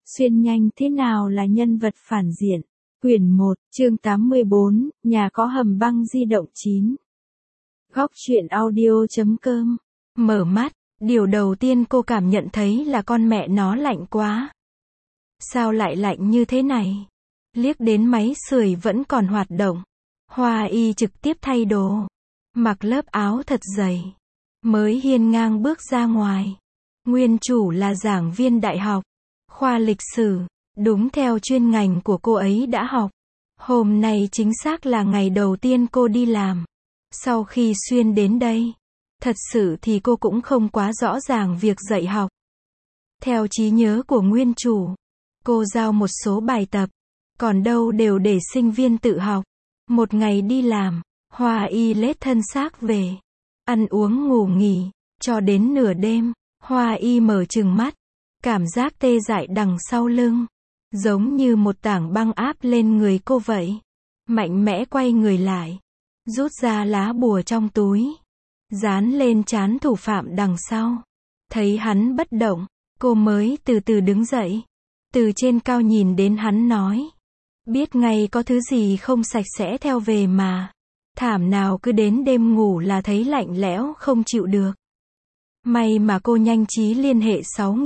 Xuyên nhanh thế nào là nhân vật phản diện? Quyển 1, chương 84, nhà có hầm băng di động 9. Góc truyện audio.com. Mở mắt, điều đầu tiên cô cảm nhận thấy là con mẹ nó lạnh quá. Sao lại lạnh như thế này? Liếc đến máy sưởi vẫn còn hoạt động. Hoa Y trực tiếp thay đồ, mặc lớp áo thật dày, mới hiên ngang bước ra ngoài. Nguyên chủ là giảng viên đại học, khoa lịch sử, đúng theo chuyên ngành của cô ấy đã học. Hôm nay chính xác là ngày đầu tiên cô đi làm. Sau khi xuyên đến đây, thật sự thì cô cũng không quá rõ ràng việc dạy học. Theo trí nhớ của nguyên chủ, cô giao một số bài tập, còn đâu đều để sinh viên tự học. Một ngày đi làm, Hoa Y lết thân xác về, ăn uống ngủ nghỉ, cho đến nửa đêm, Hoa Y mở trừng mắt, cảm giác tê dại đằng sau lưng, giống như một tảng băng áp lên người cô vậy. Mạnh mẽ quay người lại, rút ra lá bùa trong túi, dán lên trán thủ phạm đằng sau. Thấy hắn bất động, cô mới từ từ đứng dậy, từ trên cao nhìn đến hắn nói, biết ngay có thứ gì không sạch sẽ theo về mà. Thảm nào cứ đến đêm ngủ là thấy lạnh lẽo không chịu được. May mà cô nhanh trí liên hệ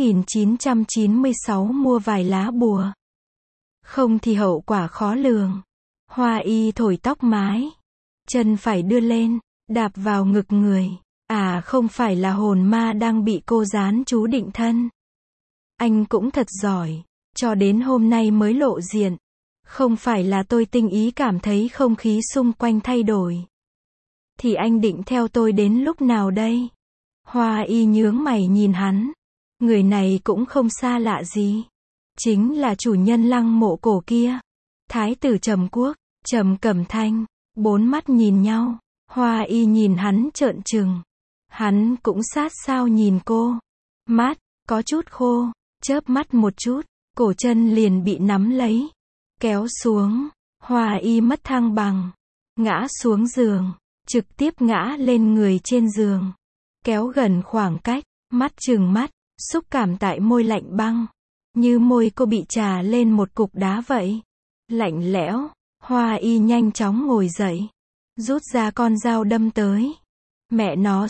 6996 mua vài lá bùa. Không thì hậu quả khó lường. Hoa Y thổi tóc mái, chân phải đưa lên, đạp vào ngực người. À, không phải là hồn ma đang bị cô dán chú định thân. Anh cũng thật giỏi, cho đến hôm nay mới lộ diện. Không phải là tôi tinh ý cảm thấy không khí xung quanh thay đổi. Thì anh định theo tôi đến lúc nào đây? Hoa Y nhướng mày nhìn hắn. Người này cũng không xa lạ gì. Chính là chủ nhân lăng mộ cổ kia. Thái tử Trầm Quốc, Trầm Cẩm Thanh. Bốn mắt nhìn nhau. Hoa Y nhìn hắn trợn trừng. Hắn cũng sát sao nhìn cô. Mắt, có chút khô. Chớp mắt một chút, cổ chân liền bị nắm lấy. Kéo xuống, Hoa Y mất thăng bằng, ngã xuống giường, trực tiếp ngã lên người trên giường. Kéo gần khoảng cách, mắt trừng mắt, xúc cảm tại môi lạnh băng, như môi cô bị trà lên một cục đá vậy. Lạnh lẽo, Hoa Y nhanh chóng ngồi dậy, rút ra con dao đâm tới. Mẹ nó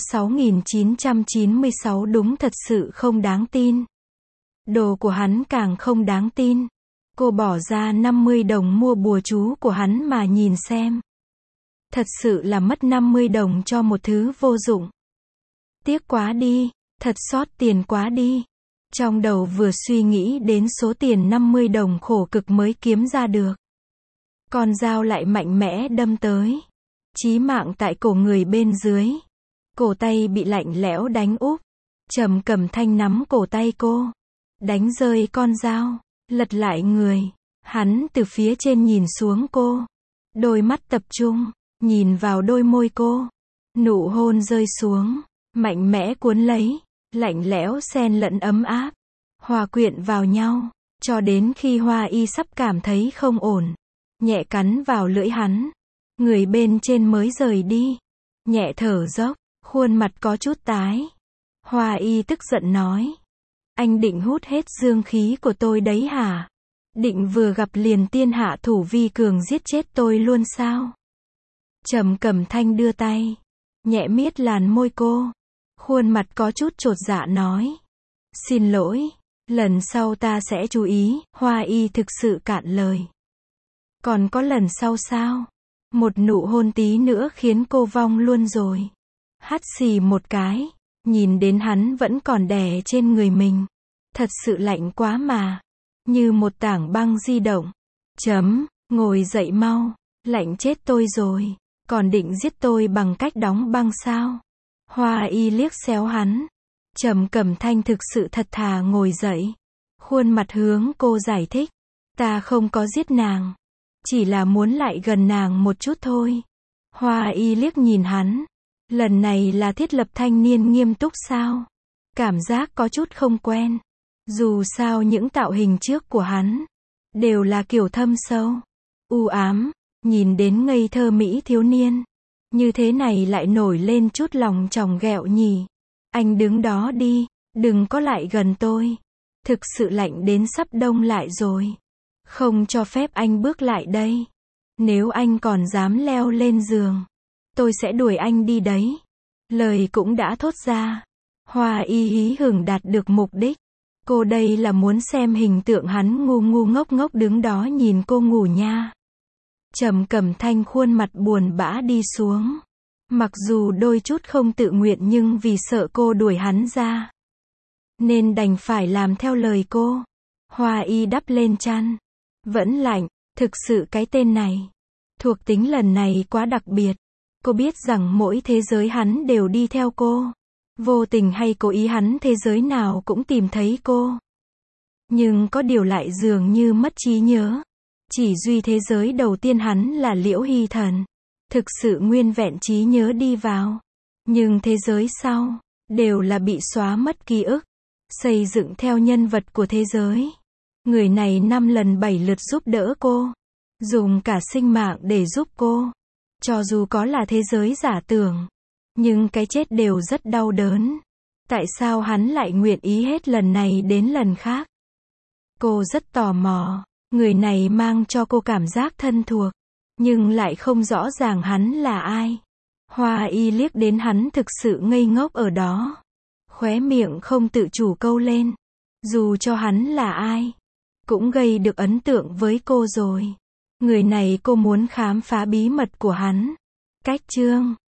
6996 đúng thật sự không đáng tin. Đồ của hắn càng không đáng tin. Cô bỏ ra 50 đồng mua bùa chú của hắn mà nhìn xem. Thật sự là mất 50 đồng cho một thứ vô dụng. Tiếc quá đi, thật xót tiền quá đi. Trong đầu vừa suy nghĩ đến số tiền 50 đồng khổ cực mới kiếm ra được. Con dao lại mạnh mẽ đâm tới. Chí mạng tại cổ người bên dưới. Cổ tay bị lạnh lẽo đánh úp. Trầm Cẩm Thanh nắm cổ tay cô, đánh rơi con dao. Lật lại người, hắn từ phía trên nhìn xuống cô. Đôi mắt tập trung, nhìn vào đôi môi cô. Nụ hôn rơi xuống, mạnh mẽ cuốn lấy, lạnh lẽo xen lẫn ấm áp, hòa quyện vào nhau, cho đến khi Hoa Y sắp cảm thấy không ổn. Nhẹ cắn vào lưỡi hắn, người bên trên mới rời đi. Nhẹ thở dốc, khuôn mặt có chút tái. Hoa Y tức giận nói. Anh định hút hết dương khí của tôi đấy hả? Định vừa gặp liền tiên hạ thủ vi cường giết chết tôi luôn sao? Trầm Cẩm Thanh đưa tay, nhẹ miết làn môi cô. Khuôn mặt có chút chột dạ nói. Xin lỗi, lần sau ta sẽ chú ý. Hoa Y thực sự cạn lời. Còn có lần sau sao? Một nụ hôn tí nữa khiến cô vong luôn rồi. Hắt xì một cái, nhìn đến hắn vẫn còn đè trên người mình. Thật sự lạnh quá mà. Như một tảng băng di động. Ngồi dậy mau. Lạnh chết tôi rồi. Còn định giết tôi bằng cách đóng băng sao? Hoa Y liếc xéo hắn. Trầm Cẩm Thanh thực sự thật thà ngồi dậy. Khuôn mặt hướng cô giải thích. Ta không có giết nàng. Chỉ là muốn lại gần nàng một chút thôi. Hoa Y liếc nhìn hắn. Lần này là thiết lập thanh niên nghiêm túc sao? Cảm giác có chút không quen. Dù sao những tạo hình trước của hắn đều là kiểu thâm sâu, u ám, nhìn đến ngây thơ mỹ thiếu niên. Như thế này lại nổi lên chút lòng tròng ghẹo nhỉ. Anh đứng đó đi, đừng có lại gần tôi. Thực sự lạnh đến sắp đông lại rồi. Không cho phép anh bước lại đây. Nếu anh còn dám leo lên giường, tôi sẽ đuổi anh đi đấy. Lời cũng đã thốt ra. Hoa Y hí hửng đạt được mục đích. Cô đây là muốn xem hình tượng hắn ngu ngu ngốc ngốc đứng đó nhìn cô ngủ nha. Trầm Cẩm Thanh khuôn mặt buồn bã đi xuống. Mặc dù đôi chút không tự nguyện nhưng vì sợ cô đuổi hắn ra, nên đành phải làm theo lời cô. Hoa Y đắp lên chăn. Vẫn lạnh, thực sự cái tên này. Thuộc tính lần này quá đặc biệt. Cô biết rằng mỗi thế giới hắn đều đi theo cô. Vô tình hay cố ý hắn thế giới nào cũng tìm thấy cô. Nhưng có điều lại dường như mất trí nhớ. Chỉ duy thế giới đầu tiên hắn là Liễu Hy Thần. Thực sự nguyên vẹn trí nhớ đi vào. Nhưng thế giới sau, đều là bị xóa mất ký ức. Xây dựng theo nhân vật của thế giới. Người này 5 lần 7 lượt giúp đỡ cô. Dùng cả sinh mạng để giúp cô. Cho dù có là thế giới giả tưởng. Nhưng cái chết đều rất đau đớn. Tại sao hắn lại nguyện ý hết lần này đến lần khác? Cô rất tò mò. Người này mang cho cô cảm giác thân thuộc. Nhưng lại không rõ ràng hắn là ai. Hoa Y liếc đến hắn thực sự ngây ngốc ở đó. Khóe miệng không tự chủ câu lên. Dù cho hắn là ai, cũng gây được ấn tượng với cô rồi. Người này cô muốn khám phá bí mật của hắn. Cách chương